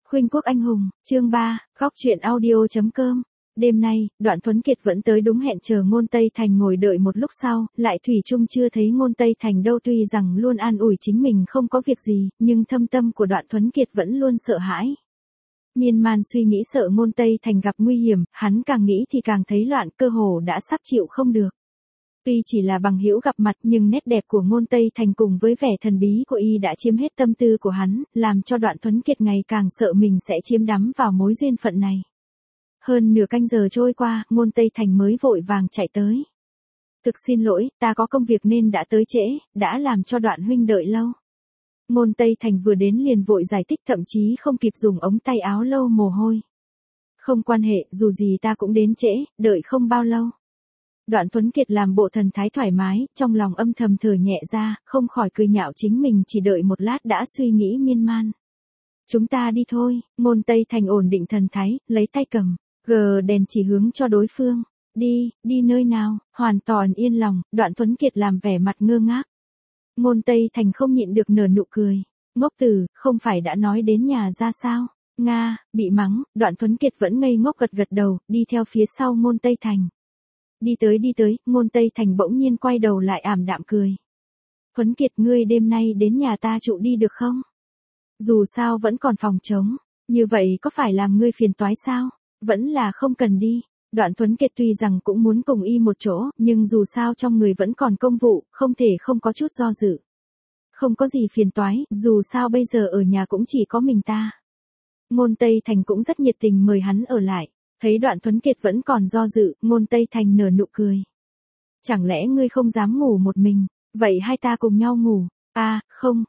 Khuynh quốc anh hùng, chương 3, góc truyện audio.com. Đêm nay, Đoạn Tuấn Kiệt vẫn tới đúng hẹn chờ Ngôn Tây Thành ngồi đợi một lúc sau, lại thủy chung chưa thấy Ngôn Tây Thành đâu. Tuy rằng luôn an ủi chính mình không có việc gì, nhưng thâm tâm của Đoạn Tuấn Kiệt vẫn luôn sợ hãi. Miên man suy nghĩ sợ Ngôn Tây Thành gặp nguy hiểm, hắn càng nghĩ thì càng thấy loạn, cơ hồ đã sắp chịu không được. Tuy chỉ là bằng hữu gặp mặt nhưng nét đẹp của Ngôn Tây Thành cùng với vẻ thần bí của y đã chiếm hết tâm tư của hắn, làm cho Đoạn Tuấn Kiệt ngày càng sợ mình sẽ chiếm đắm vào mối duyên phận này. Hơn nửa canh giờ trôi qua, Ngôn Tây Thành mới vội vàng chạy tới. Thực xin lỗi, ta có công việc nên đã tới trễ, đã làm cho Đoạn huynh đợi lâu. Ngôn Tây Thành vừa đến liền vội giải thích, thậm chí không kịp dùng ống tay áo lau mồ hôi. Không quan hệ, dù gì ta cũng đến trễ, đợi không bao lâu. Đoạn Tuấn Kiệt làm bộ thần thái thoải mái, trong lòng âm thầm thở nhẹ ra, không khỏi cười nhạo chính mình chỉ đợi một lát đã suy nghĩ miên man. Chúng ta đi thôi. Ngôn Tây Thành ổn định thần thái, lấy tay cầm đèn chỉ hướng cho đối phương. Đi nơi nào? Hoàn toàn yên lòng. Đoạn Tuấn Kiệt làm vẻ mặt ngơ ngác. Ngôn Tây Thành không nhịn được nở nụ cười. Ngốc tử, không phải đã nói đến nhà ra sao? Nga, bị mắng. Đoạn Tuấn Kiệt vẫn ngây ngốc gật đầu, đi theo phía sau Ngôn Tây Thành. Đi tới, Ngôn Tây Thành bỗng nhiên quay đầu lại ảm đạm cười. Tuấn Kiệt, ngươi đêm nay đến nhà ta trụ đi được không? Dù sao vẫn còn phòng trống, như vậy có phải làm ngươi phiền toái sao? Vẫn là không cần đi. Đoạn Tuấn Kiệt tuy rằng cũng muốn cùng y một chỗ, nhưng dù sao trong người vẫn còn công vụ, không thể không có chút do dự. Không có gì phiền toái, dù sao bây giờ ở nhà cũng chỉ có mình ta. Ngôn Tây Thành cũng rất nhiệt tình mời hắn ở lại. Thấy Đoạn Tuấn Kiệt vẫn còn do dự, Ngôn Tây Thành nở nụ cười. Chẳng lẽ ngươi không dám ngủ một mình, vậy hai ta cùng nhau ngủ? À, không,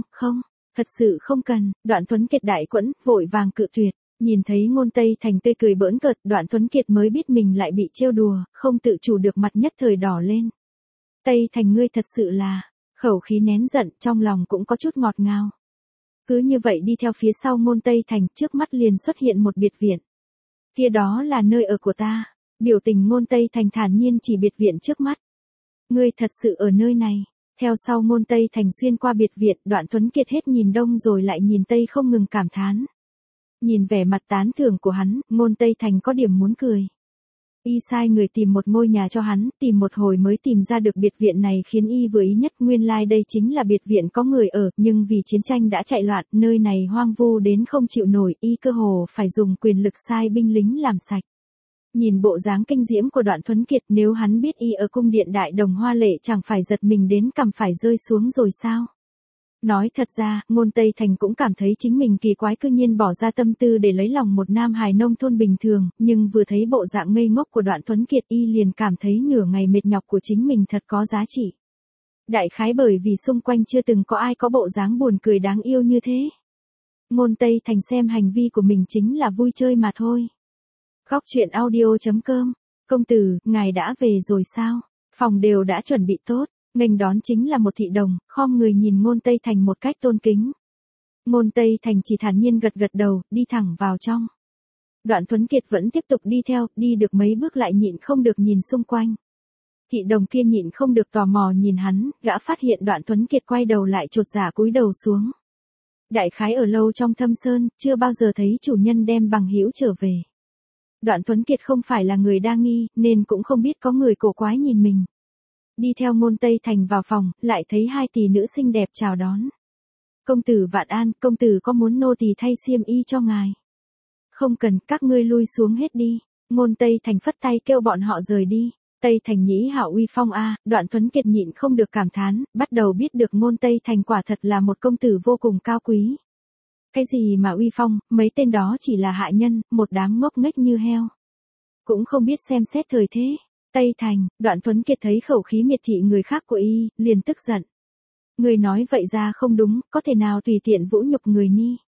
thật sự không cần. Đoạn Tuấn Kiệt đại quẫn, vội vàng cự tuyệt. Nhìn thấy Ngôn Tây Thành tươi cười bỡn cợt, Đoạn Tuấn Kiệt mới biết mình lại bị trêu đùa, không tự chủ được mặt nhất thời đỏ lên. Tây Thành, ngươi thật sự là, khẩu khí nén giận, trong lòng cũng có chút ngọt ngào. Cứ như vậy đi theo phía sau Ngôn Tây Thành, trước mắt liền xuất hiện một biệt viện. Kia đó là nơi ở của ta. Biểu tình Ngôn Tây Thành thản nhiên chỉ biệt viện trước mắt. Ngươi thật sự ở nơi này. Theo sau Ngôn Tây Thành xuyên qua biệt viện, Đoạn Tuấn Kiệt hết nhìn đông rồi lại nhìn tây không ngừng cảm thán. Nhìn vẻ mặt tán thưởng của hắn, Ngôn Tây Thành có điểm muốn cười. Y sai người tìm một ngôi nhà cho hắn, tìm một hồi mới tìm ra được biệt viện này, khiến y vừa ý nhất. Nguyên lai đây chính là biệt viện có người ở, nhưng vì chiến tranh đã chạy loạn, nơi này hoang vu đến không chịu nổi, y cơ hồ phải dùng quyền lực sai binh lính làm sạch. Nhìn bộ dáng kinh diễm của Đoạn Tuấn Kiệt, nếu hắn biết y ở cung điện đại đồng hoa lệ chẳng phải giật mình đến cằm phải rơi xuống rồi sao? Nói thật ra, Ngôn Tây Thành cũng cảm thấy chính mình kỳ quái, cư nhiên bỏ ra tâm tư để lấy lòng một nam hài nông thôn bình thường, nhưng vừa thấy bộ dạng ngây ngốc của Đoạn Tuấn Kiệt, y liền cảm thấy nửa ngày mệt nhọc của chính mình thật có giá trị. Đại khái bởi vì xung quanh chưa từng có ai có bộ dáng buồn cười đáng yêu như thế. Ngôn Tây Thành xem hành vi của mình chính là vui chơi mà thôi. Góc truyện audio.com. Công tử, ngài đã về rồi sao? Phòng đều đã chuẩn bị tốt. Nghênh đón chính là một thị đồng, khom người nhìn Ngôn Tây Thành một cách tôn kính. Ngôn Tây Thành chỉ thản nhiên gật đầu, đi thẳng vào trong. Đoạn Tuấn Kiệt vẫn tiếp tục đi theo, đi được mấy bước lại nhịn không được nhìn xung quanh. Thị đồng kia nhịn không được tò mò nhìn hắn, gã phát hiện Đoạn Tuấn Kiệt quay đầu lại chột dạ cúi đầu xuống. Đại khái ở lâu trong thâm sơn, chưa bao giờ thấy chủ nhân đem bằng hữu trở về. Đoạn Tuấn Kiệt không phải là người đa nghi, nên cũng không biết có người cổ quái nhìn mình. Đi theo Ngôn Tây Thành vào phòng, lại thấy hai tỷ nữ xinh đẹp chào đón. Công tử vạn an, công tử có muốn nô tỳ thay xiêm y cho ngài? Không cần, các ngươi lui xuống hết đi. Ngôn Tây Thành phất tay kêu bọn họ rời đi. Tây Thành nhĩ hảo uy phong a. Đoạn Tuấn Kiệt nhịn không được cảm thán, bắt đầu biết được Ngôn Tây Thành quả thật là một công tử vô cùng cao quý. Cái gì mà uy phong, mấy tên đó chỉ là hạ nhân, một đám ngốc nghếch như heo. Cũng không biết xem xét thời thế. Tây Thành, Đoạn Tuấn Kiệt thấy khẩu khí miệt thị người khác của y, liền tức giận. Người nói vậy ra không đúng, có thể nào tùy tiện vũ nhục người ni?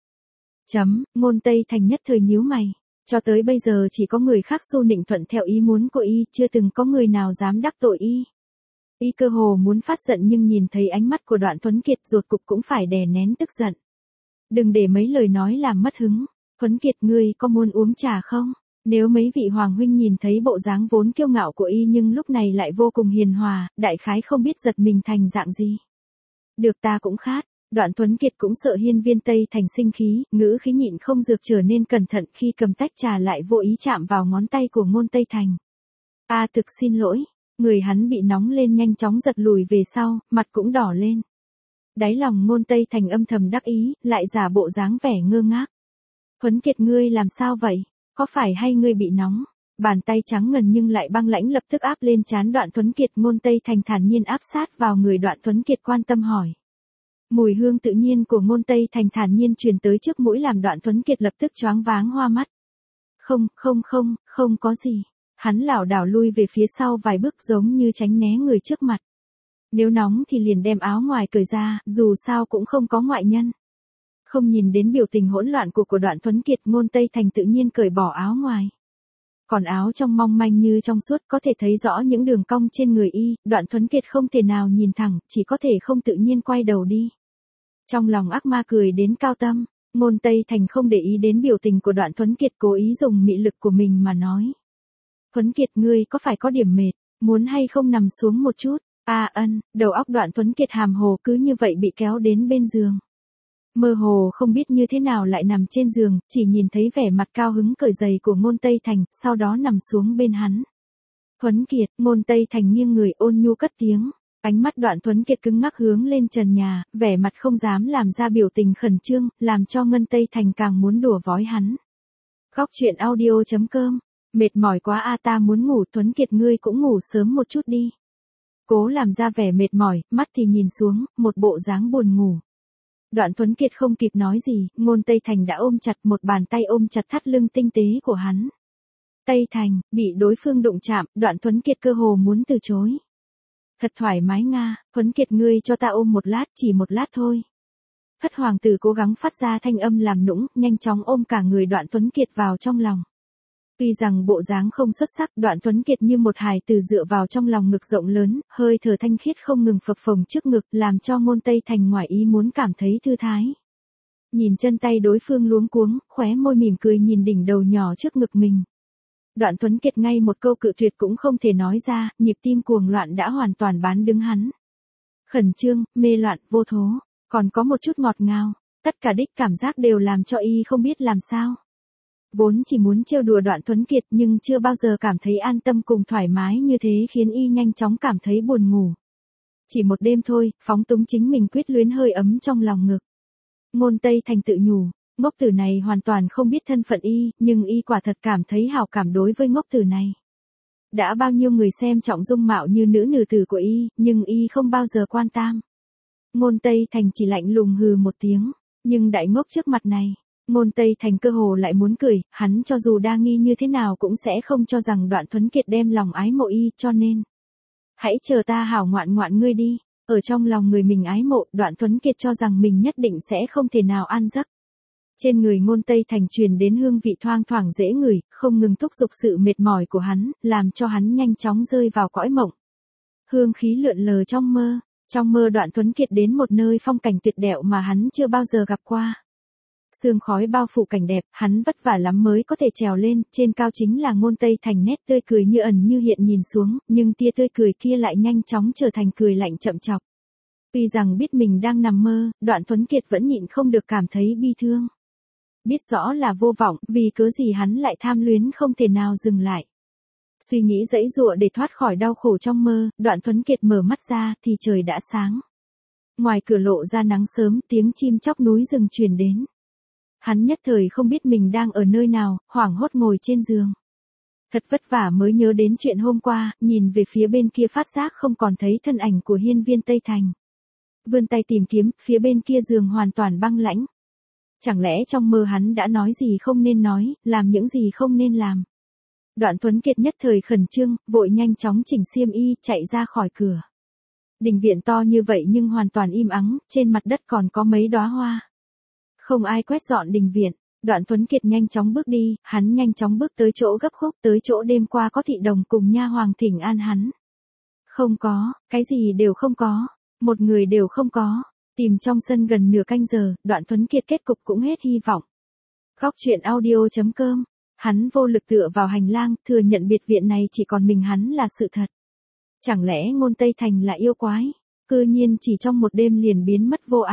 Ngôn Tây Thành nhất thời nhíu mày. Cho tới bây giờ chỉ có người khác xu nịnh thuận theo ý muốn của y, chưa từng có người nào dám đắc tội y. Y cơ hồ muốn phát giận nhưng nhìn thấy ánh mắt của Đoạn Tuấn Kiệt rốt cục cũng phải đè nén tức giận. Đừng để mấy lời nói làm mất hứng. Tuấn Kiệt, ngươi có muốn uống trà không? Nếu mấy vị hoàng huynh nhìn thấy bộ dáng vốn kiêu ngạo của y nhưng lúc này lại vô cùng hiền hòa, đại khái không biết giật mình thành dạng gì. Được, ta cũng khát. Đoạn Tuấn Kiệt cũng sợ Hiên Viên Tây Thành sinh khí, ngữ khí nhịn không dược trở nên cẩn thận khi cầm tách trà lại vô ý chạm vào ngón tay của Ngôn Tây Thành. Thực xin lỗi. Người hắn bị nóng lên nhanh chóng giật lùi về sau, mặt cũng đỏ lên. Đáy lòng Ngôn Tây Thành âm thầm đắc ý, lại giả bộ dáng vẻ ngơ ngác. Tuấn Kiệt ngươi làm sao vậy? Có phải hay ngươi bị nóng? Bàn tay trắng ngần nhưng lại băng lãnh lập tức áp lên trán Đoạn Tuấn Kiệt. Ngôn Tây Thành thản nhiên áp sát vào người Đoạn Tuấn Kiệt quan tâm hỏi. Mùi hương tự nhiên của Ngôn Tây Thành thản nhiên truyền tới trước mũi làm Đoạn Tuấn Kiệt lập tức choáng váng hoa mắt. Không có gì. Hắn lảo đảo lui về phía sau vài bước giống như tránh né người trước mặt. Nếu nóng thì liền đem áo ngoài cởi ra, dù sao cũng không có ngoại nhân. Không nhìn đến biểu tình hỗn loạn của Đoạn Tuấn Kiệt, Ngôn Tây Thành tự nhiên cởi bỏ áo ngoài. Còn áo trong mong manh như trong suốt có thể thấy rõ những đường cong trên người y, Đoạn Tuấn Kiệt không thể nào nhìn thẳng, chỉ có thể không tự nhiên quay đầu đi. Trong lòng ác ma cười đến cao tâm, Ngôn Tây Thành không để ý đến biểu tình của Đoạn Tuấn Kiệt, cố ý dùng mị lực của mình mà nói. Tuấn Kiệt ngươi có phải có điểm mệt, muốn hay không nằm xuống một chút? Đầu óc Đoạn Tuấn Kiệt hàm hồ cứ như vậy bị kéo đến bên giường. Mơ hồ không biết như thế nào lại nằm trên giường, chỉ nhìn thấy vẻ mặt cao hứng cởi giày của Ngôn Tây Thành, sau đó nằm xuống bên hắn. Tuấn Kiệt, Ngôn Tây Thành nghiêng người ôn nhu cất tiếng. Ánh mắt Đoạn Tuấn Kiệt cứng ngắc hướng lên trần nhà, vẻ mặt không dám làm ra biểu tình khẩn trương, làm cho Ngân Tây Thành càng muốn đùa vói hắn. Góc truyện audio.com. Mệt mỏi quá ta muốn ngủ. Tuấn Kiệt ngươi cũng ngủ sớm một chút đi. Cố làm ra vẻ mệt mỏi, mắt thì nhìn xuống, một bộ dáng buồn ngủ. Đoạn Tuấn Kiệt không kịp nói gì, Ngôn Tây Thành đã ôm chặt, một bàn tay ôm chặt thắt lưng tinh tế của hắn. Tây Thành, bị đối phương đụng chạm, Đoạn Tuấn Kiệt cơ hồ muốn từ chối. Thật thoải mái nga, Tuấn Kiệt ngươi cho ta ôm một lát, chỉ một lát thôi. Thất hoàng tử cố gắng phát ra thanh âm làm nũng, nhanh chóng ôm cả người Đoạn Tuấn Kiệt vào trong lòng. Tuy rằng bộ dáng không xuất sắc, Đoạn Tuấn Kiệt như một hài tử dựa vào trong lòng ngực rộng lớn, hơi thở thanh khiết không ngừng phập phồng trước ngực, làm cho Ngôn Tây Thành ngoài ý muốn cảm thấy thư thái. Nhìn chân tay đối phương luống cuống, khóe môi mỉm cười nhìn đỉnh đầu nhỏ trước ngực mình. Đoạn Tuấn Kiệt ngay một câu cự tuyệt cũng không thể nói ra, nhịp tim cuồng loạn đã hoàn toàn bán đứng hắn. Khẩn trương, mê loạn, vô thố, còn có một chút ngọt ngào, tất cả đích cảm giác đều làm cho y không biết làm sao. Vốn chỉ muốn trêu đùa Đoạn Tuấn Kiệt nhưng chưa bao giờ cảm thấy an tâm cùng thoải mái như thế khiến y nhanh chóng cảm thấy buồn ngủ. Chỉ một đêm thôi, phóng túng chính mình quyết luyến hơi ấm trong lòng ngực. Ngôn Tây Thành tự nhủ, ngốc tử này hoàn toàn không biết thân phận y, nhưng y quả thật cảm thấy hảo cảm đối với ngốc tử này. Đã bao nhiêu người xem trọng dung mạo như nữ tử của y, nhưng y không bao giờ quan tâm. Ngôn Tây Thành chỉ lạnh lùng hừ một tiếng, nhưng đại ngốc trước mặt này. Ngôn Tây Thành cơ hồ lại muốn cười, hắn cho dù đa nghi như thế nào cũng sẽ không cho rằng Đoạn Tuấn Kiệt đem lòng ái mộ y, cho nên. Hãy chờ ta hảo ngoạn ngoạn ngươi đi, ở trong lòng người mình ái mộ, Đoạn Tuấn Kiệt cho rằng mình nhất định sẽ không thể nào an giấc. Trên người Ngôn Tây Thành truyền đến hương vị thoang thoảng dễ ngửi, không ngừng thúc giục sự mệt mỏi của hắn, làm cho hắn nhanh chóng rơi vào cõi mộng. Hương khí lượn lờ trong mơ Đoạn Tuấn Kiệt đến một nơi phong cảnh tuyệt đẹp mà hắn chưa bao giờ gặp qua. Sương khói bao phủ cảnh đẹp, hắn vất vả lắm mới có thể trèo lên, trên cao chính là Ngôn Tây Thành nét tươi cười như ẩn như hiện nhìn xuống, nhưng tia tươi cười kia lại nhanh chóng trở thành cười lạnh chậm chọc. Tuy rằng biết mình đang nằm mơ, Đoạn Tuấn Kiệt vẫn nhịn không được cảm thấy bi thương. Biết rõ là vô vọng, vì cớ gì hắn lại tham luyến không thể nào dừng lại. Suy nghĩ giãy giụa để thoát khỏi đau khổ trong mơ, Đoạn Tuấn Kiệt mở mắt ra thì trời đã sáng. Ngoài cửa lộ ra nắng sớm, tiếng chim chóc núi rừng truyền đến. Hắn nhất thời không biết mình đang ở nơi nào, hoảng hốt ngồi trên giường. Thật vất vả mới nhớ đến chuyện hôm qua, nhìn về phía bên kia phát giác không còn thấy thân ảnh của Hiên Viên Tây Thành. Vươn tay tìm kiếm, phía bên kia giường hoàn toàn băng lãnh. Chẳng lẽ trong mơ hắn đã nói gì không nên nói, làm những gì không nên làm. Đoạn Tuấn Kiệt nhất thời khẩn trương, vội nhanh chóng chỉnh xiêm y, chạy ra khỏi cửa. Đình viện to như vậy nhưng hoàn toàn im ắng, trên mặt đất còn có mấy đóa hoa. Không ai quét dọn đình viện, Đoạn Tuấn Kiệt nhanh chóng bước đi, hắn nhanh chóng bước tới chỗ gấp khúc, tới chỗ đêm qua có thị đồng cùng nha hoàng thỉnh an hắn. Không có, cái gì đều không có, một người đều không có, tìm trong sân gần nửa canh giờ, Đoạn Tuấn Kiệt kết cục cũng hết hy vọng. Góc truyện audio.com, hắn vô lực tựa vào hành lang, thừa nhận biệt viện này chỉ còn mình hắn là sự thật. Chẳng lẽ Ngôn Tây Thành là yêu quái, cư nhiên chỉ trong một đêm liền biến mất vô ảnh.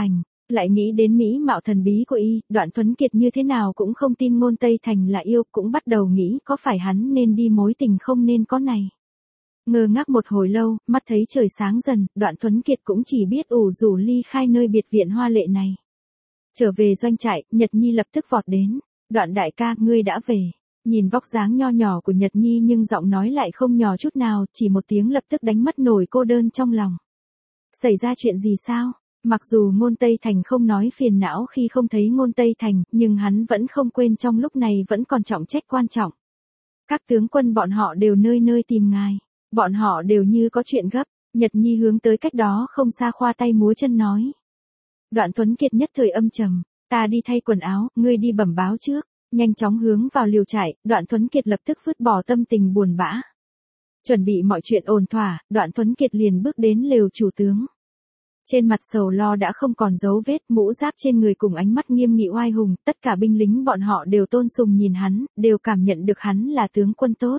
Lại nghĩ đến mỹ mạo thần bí của y, Đoạn Tuấn Kiệt như thế nào cũng không tin Ngôn Tây Thành là yêu, cũng bắt đầu nghĩ có phải hắn nên đi mối tình không nên có này. Ngơ ngác một hồi lâu, mắt thấy trời sáng dần, Đoạn Tuấn Kiệt cũng chỉ biết ủ rủ ly khai nơi biệt viện hoa lệ này. Trở về doanh trại, Nhật Nhi lập tức vọt đến. Đoạn đại ca, ngươi đã về. Nhìn vóc dáng nho nhỏ của Nhật Nhi nhưng giọng nói lại không nhỏ chút nào, chỉ một tiếng lập tức đánh mất nổi cô đơn trong lòng. Xảy ra chuyện gì sao? Mặc dù Ngôn Tây Thành không nói phiền não khi không thấy Ngôn Tây Thành, nhưng hắn vẫn không quên trong lúc này vẫn còn trọng trách quan trọng. Các tướng quân bọn họ đều nơi nơi tìm ngài. Bọn họ đều như có chuyện gấp. Nhật Nhi hướng tới cách đó không xa khoa tay múa chân nói. Đoạn Tuấn Kiệt nhất thời âm trầm. Ta đi thay quần áo, ngươi đi bẩm báo trước. Nhanh chóng hướng vào liều trại, Đoạn Tuấn Kiệt lập tức vứt bỏ tâm tình buồn bã. Chuẩn bị mọi chuyện ổn thỏa, Đoạn Tuấn Kiệt liền bước đến lều chủ tướng. Trên mặt sầu lo đã không còn dấu vết, mũ giáp trên người cùng ánh mắt nghiêm nghị oai hùng, tất cả binh lính bọn họ đều tôn sùng nhìn hắn, đều cảm nhận được hắn là tướng quân tốt.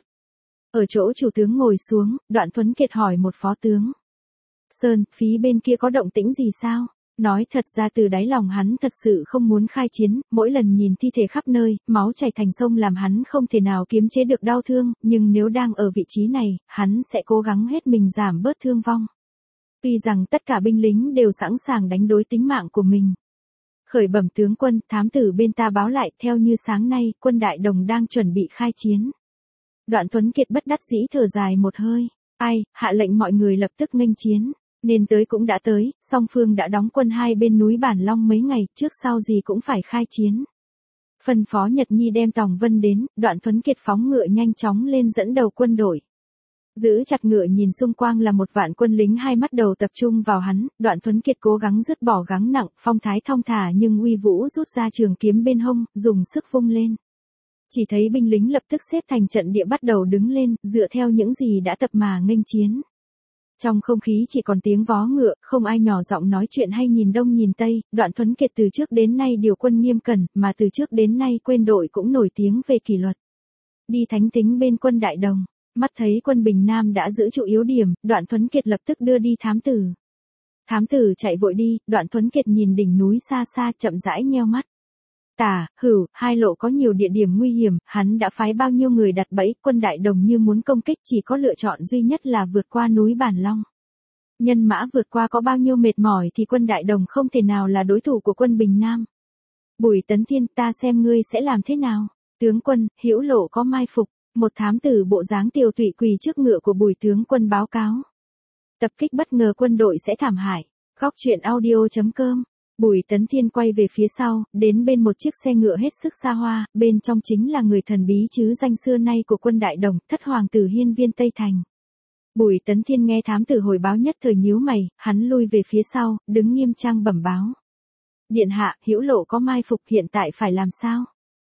Ở chỗ chủ tướng ngồi xuống, Đoạn Tuấn Kiệt hỏi một phó tướng. Sơn, phí bên kia có động tĩnh gì sao? Nói thật ra từ đáy lòng hắn thật sự không muốn khai chiến, mỗi lần nhìn thi thể khắp nơi, máu chảy thành sông làm hắn không thể nào kiềm chế được đau thương, nhưng nếu đang ở vị trí này, hắn sẽ cố gắng hết mình giảm bớt thương vong. Tuy rằng tất cả binh lính đều sẵn sàng đánh đối tính mạng của mình. Khởi bẩm tướng quân, thám tử bên ta báo lại, theo như sáng nay, quân Đại Đồng đang chuẩn bị khai chiến. Đoạn Tuấn Kiệt bất đắc dĩ thở dài một hơi. Ai, hạ lệnh mọi người lập tức nghênh chiến. Nên tới cũng đã tới, song phương đã đóng quân hai bên núi Bản Long mấy ngày, trước sau gì cũng phải khai chiến. Phân phó Nhật Nhi đem Tòng Vân đến, Đoạn Tuấn Kiệt phóng ngựa nhanh chóng lên dẫn đầu quân đội. Giữ chặt ngựa nhìn xung quanh là một vạn quân lính, hai mắt đầu tập trung vào hắn, Đoạn Tuấn Kiệt cố gắng dứt bỏ gắng nặng, phong thái thong thả nhưng uy vũ rút ra trường kiếm bên hông, dùng sức vung lên. Chỉ thấy binh lính lập tức xếp thành trận địa bắt đầu đứng lên, dựa theo những gì đã tập mà nghênh chiến. Trong không khí chỉ còn tiếng vó ngựa, không ai nhỏ giọng nói chuyện hay nhìn đông nhìn tây, Đoạn Tuấn Kiệt từ trước đến nay điều quân nghiêm cẩn, mà từ trước đến nay quân đội cũng nổi tiếng về kỷ luật. Đi thánh tính bên quân Đại Đồng, mắt thấy quân Bình Nam đã giữ trụ yếu điểm, Đoạn Tuấn Kiệt lập tức đưa đi thám tử. Thám tử chạy vội đi, Đoạn Tuấn Kiệt nhìn đỉnh núi xa xa chậm rãi nheo mắt. Tả, Hửu, hai lộ có nhiều địa điểm nguy hiểm, hắn đã phái bao nhiêu người đặt bẫy, quân Đại Đồng như muốn công kích chỉ có lựa chọn duy nhất là vượt qua núi Bản Long. Nhân mã vượt qua có bao nhiêu mệt mỏi thì quân Đại Đồng không thể nào là đối thủ của quân Bình Nam. Bùi Tấn Thiên, ta xem ngươi sẽ làm thế nào? Tướng quân, Hữu lộ có mai phục, một thám tử bộ dáng tiều tụy quỳ trước ngựa của Bùi tướng quân báo cáo. Tập kích bất ngờ quân đội sẽ thảm hại. Góc truyện audio.com. Bùi Tấn Thiên quay về phía sau, đến bên một chiếc xe ngựa hết sức xa hoa, bên trong chính là người thần bí chứ danh xưa nay của quân Đại Đồng, thất hoàng tử Hiên Viên Tây Thành. Bùi Tấn Thiên nghe thám tử hồi báo nhất thời nhíu mày, hắn lui về phía sau, đứng nghiêm trang bẩm báo. Điện hạ, Hữu lộ có mai phục, hiện tại phải làm sao?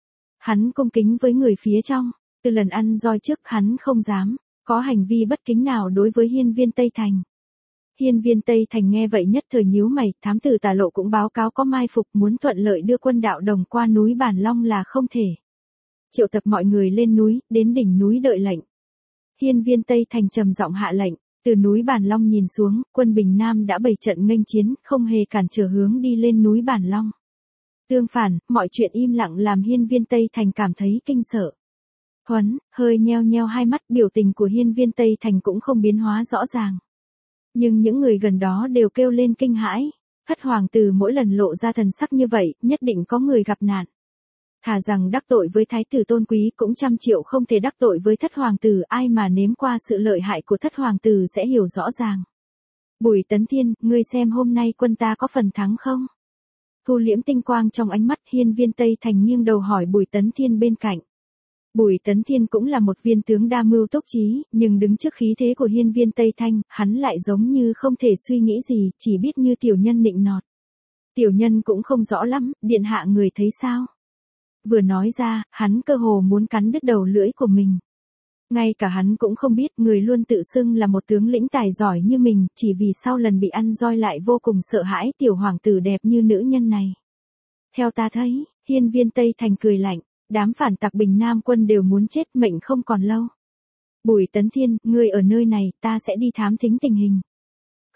Hắn cung kính với người phía trong, từ lần ăn roi trước hắn không dám có hành vi bất kính nào đối với Hiên Viên Tây Thành. Hiên Viên Tây Thành nghe vậy nhất thời nhíu mày, thám tử Tả Lộ cũng báo cáo có mai phục, muốn thuận lợi đưa quân Đạo Đồng qua núi Bản Long là không thể. Triệu tập mọi người lên núi, đến đỉnh núi đợi lệnh. Hiên Viên Tây Thành trầm giọng hạ lệnh, từ núi Bản Long nhìn xuống, quân Bình Nam đã bày trận nghênh chiến, không hề cản trở hướng đi lên núi Bản Long. Tương phản, mọi chuyện im lặng làm Hiên Viên Tây Thành cảm thấy kinh sợ. Huấn, hơi nheo nheo hai mắt, biểu tình của Hiên Viên Tây Thành cũng không biến hóa rõ ràng. Nhưng những người gần đó đều kêu lên kinh hãi. Thất hoàng tử mỗi lần lộ ra thần sắc như vậy, nhất định có người gặp nạn. Thà rằng đắc tội với thái tử tôn quý cũng trăm triệu không thể đắc tội với thất hoàng tử, ai mà nếm qua sự lợi hại của thất hoàng tử sẽ hiểu rõ ràng. Bùi Tấn Thiên, ngươi xem hôm nay quân ta có phần thắng không? Thu liễm tinh quang trong ánh mắt, Hiên Viên Tây Thành nghiêng đầu hỏi Bùi Tấn Thiên bên cạnh. Bùi Tấn Thiên cũng là một viên tướng đa mưu túc trí, nhưng đứng trước khí thế của Hiên Viên Tây Thanh, hắn lại giống như không thể suy nghĩ gì, chỉ biết như tiểu nhân nịnh nọt. Tiểu nhân cũng không rõ lắm, điện hạ người thấy sao? Vừa nói ra, hắn cơ hồ muốn cắn đứt đầu lưỡi của mình. Ngay cả hắn cũng không biết người luôn tự xưng là một tướng lĩnh tài giỏi như mình, chỉ vì sau lần bị ăn roi lại vô cùng sợ hãi tiểu hoàng tử đẹp như nữ nhân này. Theo ta thấy, Hiên Viên Tây Thành cười lạnh. Đám phản tặc Bình Nam quân đều muốn chết, mệnh không còn lâu. Bùi Tấn Thiên, ngươi ở nơi này, ta sẽ đi thám thính tình hình.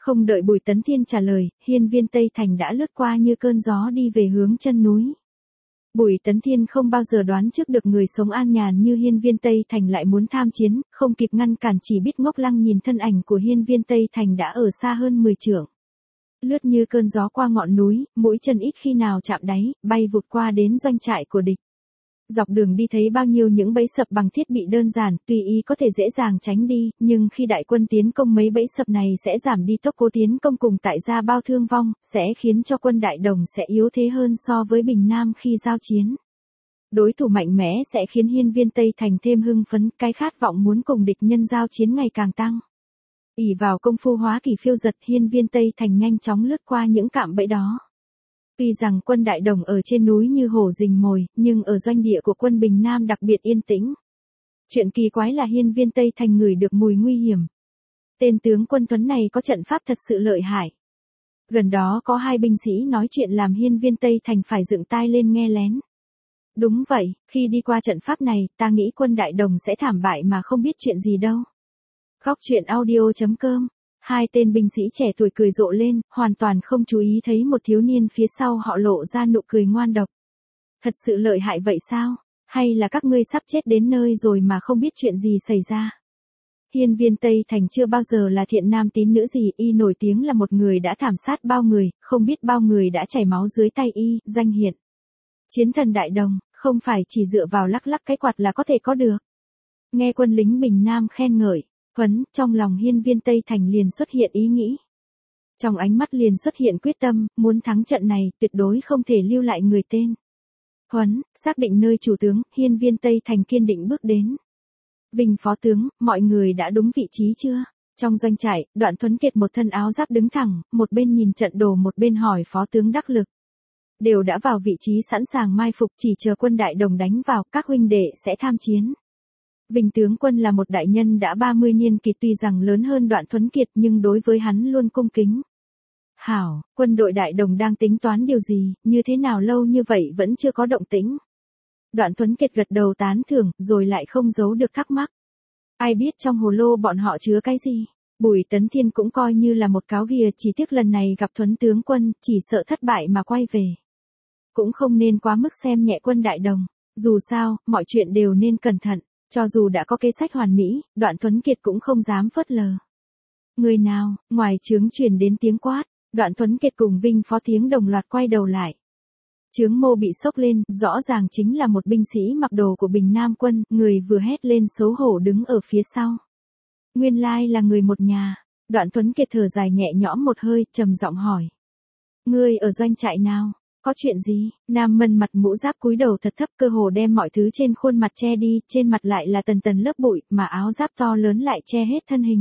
Không đợi Bùi Tấn Thiên trả lời, hiên viên Tây Thành đã lướt qua như cơn gió đi về hướng chân núi. Bùi Tấn Thiên không bao giờ đoán trước được người sống an nhàn như hiên viên Tây Thành lại muốn tham chiến, không kịp ngăn cản chỉ biết ngốc lăng nhìn thân ảnh của hiên viên Tây Thành đã ở xa hơn 10 trượng. Lướt như cơn gió qua ngọn núi, mũi chân ít khi nào chạm đáy, bay vụt qua đến doanh trại của địch. Dọc đường đi thấy bao nhiêu những bẫy sập bằng thiết bị đơn giản, tùy ý có thể dễ dàng tránh đi, nhưng khi đại quân tiến công mấy bẫy sập này sẽ giảm đi tốc cố tiến công cùng tại gia bao thương vong, sẽ khiến cho quân đại đồng sẽ yếu thế hơn so với Bình Nam khi giao chiến. Đối thủ mạnh mẽ sẽ khiến hiên viên Tây Thành thêm hưng phấn, cái khát vọng muốn cùng địch nhân giao chiến ngày càng tăng. Ỷ vào công phu hóa kỳ phiêu giật, hiên viên Tây Thành nhanh chóng lướt qua những cạm bẫy đó. Tuy rằng quân đại đồng ở trên núi như hổ rình mồi, nhưng ở doanh địa của quân Bình Nam đặc biệt yên tĩnh. Chuyện kỳ quái là hiên viên Tây Thành ngửi được mùi nguy hiểm. Tên tướng quân Tuấn này có trận pháp thật sự lợi hại. Gần đó có hai binh sĩ nói chuyện làm hiên viên Tây Thành phải dựng tai lên nghe lén. Đúng vậy, khi đi qua trận pháp này, ta nghĩ quân đại đồng sẽ thảm bại mà không biết chuyện gì đâu. Góc truyện audio.com. Hai tên binh sĩ trẻ tuổi cười rộ lên, hoàn toàn không chú ý thấy một thiếu niên phía sau họ lộ ra nụ cười ngoan độc. Thật sự lợi hại vậy sao? Hay là các ngươi sắp chết đến nơi rồi mà không biết chuyện gì xảy ra? Hiên viên Tây Thành chưa bao giờ là thiện nam tín nữ gì, y nổi tiếng là một người đã thảm sát bao người, không biết bao người đã chảy máu dưới tay y, danh hiện. Chiến thần đại đồng, không phải chỉ dựa vào lắc lắc cái quạt là có thể có được. Nghe quân lính Bình Nam khen ngợi. Trong lòng hiên viên Tây Thành liền xuất hiện ý nghĩ. Trong ánh mắt liền xuất hiện quyết tâm, muốn thắng trận này, tuyệt đối không thể lưu lại người tên. Xác định nơi chủ tướng, hiên viên Tây Thành kiên định bước đến. Vinh phó tướng, mọi người đã đúng vị trí chưa? Trong doanh trại, Đoạn Tuấn Kiệt một thân áo giáp đứng thẳng, một bên nhìn trận đồ một bên hỏi phó tướng đắc lực. Đều đã vào vị trí sẵn sàng mai phục, chỉ chờ quân đại đồng đánh vào, các huynh đệ sẽ tham chiến. Vinh tướng quân là một đại nhân đã 30 niên kỷ, tuy rằng lớn hơn Đoạn Tuấn Kiệt nhưng đối với hắn luôn cung kính. Hảo, quân đội đại đồng đang tính toán điều gì, như thế nào lâu như vậy vẫn chưa có động tĩnh. Đoạn Tuấn Kiệt gật đầu tán thưởng, rồi lại không giấu được thắc mắc. Ai biết trong hồ lô bọn họ chứa cái gì? Bùi Tấn Thiên cũng coi như là một cáo ghìa, chỉ tiếc lần này gặp Thuấn tướng quân, chỉ sợ thất bại mà quay về. Cũng không nên quá mức xem nhẹ quân đại đồng, dù sao, mọi chuyện đều nên cẩn thận. Cho dù đã có kế sách hoàn mỹ, Đoạn Tuấn Kiệt cũng không dám phớt lờ. Người nào, ngoài trướng truyền đến tiếng quát, Đoạn Tuấn Kiệt cùng Vinh phó tiếng đồng loạt quay đầu lại. Trướng mô bị sốc lên, rõ ràng chính là một binh sĩ mặc đồ của Bình Nam quân, người vừa hét lên xấu hổ đứng ở phía sau. Nguyên lai là người một nhà, Đoạn Tuấn Kiệt thở dài nhẹ nhõm một hơi, trầm giọng hỏi. Ngươi ở doanh trại nào? Có chuyện gì? Nam Mân mặt mũ giáp cúi đầu thật thấp, cơ hồ đem mọi thứ trên khuôn mặt che đi, trên mặt lại là tầng tầng lớp bụi, mà áo giáp to lớn lại che hết thân hình.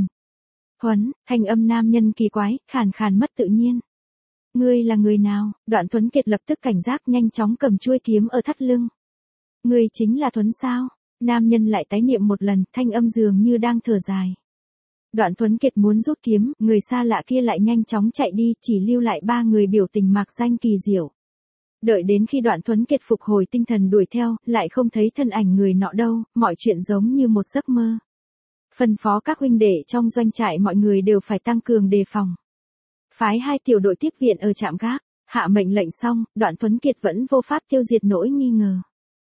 Thanh âm nam nhân kỳ quái, khàn khàn mất tự nhiên. Ngươi là người nào? Đoạn Tuấn Kiệt lập tức cảnh giác, nhanh chóng cầm chuôi kiếm ở thắt lưng. Ngươi chính là Thuấn sao? Nam nhân lại tái niệm một lần, thanh âm dường như đang thở dài. Đoạn Tuấn Kiệt muốn rút kiếm, người xa lạ kia lại nhanh chóng chạy đi, chỉ lưu lại ba người biểu tình mạc danh kỳ diệu. Đợi đến khi Đoạn Tuấn Kiệt phục hồi tinh thần đuổi theo, lại không thấy thân ảnh người nọ đâu, mọi chuyện giống như một giấc mơ. Phân phó các huynh đệ trong doanh trại mọi người đều phải tăng cường đề phòng. Phái 2 tiểu đội tiếp viện ở trạm gác, hạ mệnh lệnh xong, Đoạn Tuấn Kiệt vẫn vô pháp tiêu diệt nỗi nghi ngờ.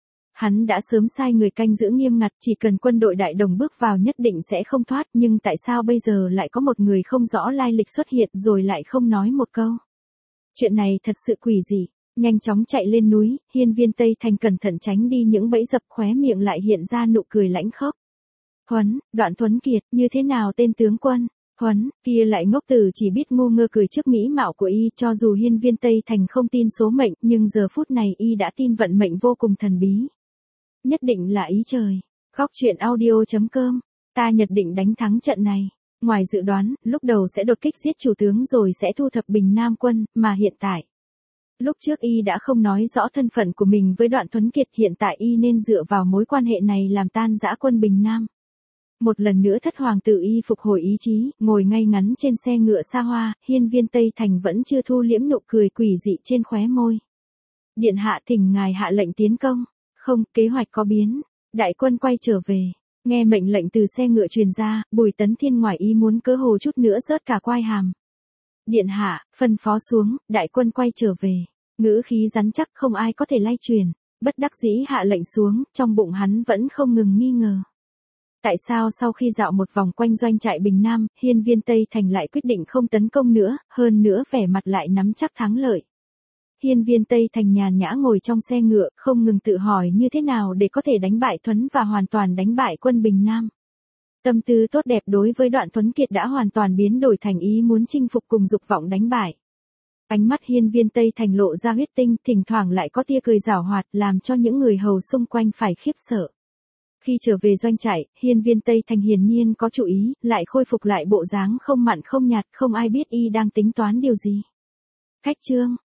Hắn đã sớm sai người canh giữ nghiêm ngặt, chỉ cần quân đội đại đồng bước vào nhất định sẽ không thoát, nhưng tại sao bây giờ lại có một người không rõ lai lịch xuất hiện rồi lại không nói một câu. Chuyện này thật sự quỷ dị. Nhanh chóng chạy lên núi, hiên viên Tây Thành cẩn thận tránh đi những bẫy dập, khóe miệng lại hiện ra nụ cười lãnh khốc. Đoạn Tuấn Kiệt, như thế nào tên tướng quân? Kia lại ngốc tử chỉ biết ngu ngơ cười trước mỹ mạo của y, cho dù hiên viên Tây Thành không tin số mệnh, nhưng giờ phút này y đã tin vận mệnh vô cùng thần bí. Nhất định là ý trời. Góc truyện audio.com. Ta nhất định đánh thắng trận này. Ngoài dự đoán, lúc đầu sẽ đột kích giết chủ tướng rồi sẽ thu thập Bình Nam quân, mà hiện tại. Lúc trước y đã không nói rõ thân phận của mình với Đoạn Tuấn Kiệt, hiện tại y nên dựa vào mối quan hệ này làm tan rã quân Bình Nam. Một lần nữa thất hoàng tử y phục hồi ý chí, ngồi ngay ngắn trên xe ngựa xa hoa, hiên viên Tây Thành vẫn chưa thu liễm nụ cười quỷ dị trên khóe môi. Điện hạ thỉnh ngài hạ lệnh tiến công. Không, kế hoạch có biến. Đại quân quay trở về. Nghe mệnh lệnh từ xe ngựa truyền ra, Bùi Tấn Thiên ngoài ý muốn cơ hồ chút nữa rớt cả quai hàm. Điện hạ, phân phó xuống, đại quân quay trở về. Ngữ khí rắn chắc không ai có thể lay truyền. Bất đắc dĩ hạ lệnh xuống, trong bụng hắn vẫn không ngừng nghi ngờ. Tại sao sau khi dạo một vòng quanh doanh trại Bình Nam, hiên viên Tây Thành lại quyết định không tấn công nữa, hơn nữa vẻ mặt lại nắm chắc thắng lợi. Hiên viên Tây Thành nhàn nhã ngồi trong xe ngựa, không ngừng tự hỏi như thế nào để có thể đánh bại Thuấn và hoàn toàn đánh bại quân Bình Nam. Tâm tư tốt đẹp đối với Đoạn Tuấn Kiệt đã hoàn toàn biến đổi thành ý muốn chinh phục cùng dục vọng đánh bại. Ánh mắt hiên viên Tây Thành lộ ra huyết tinh, thỉnh thoảng lại có tia cười giảo hoạt làm cho những người hầu xung quanh phải khiếp sợ. Khi trở về doanh trại, hiên viên Tây Thành hiển nhiên có chủ ý, lại khôi phục lại bộ dáng không mặn không nhạt, không ai biết y đang tính toán điều gì. Khách trương,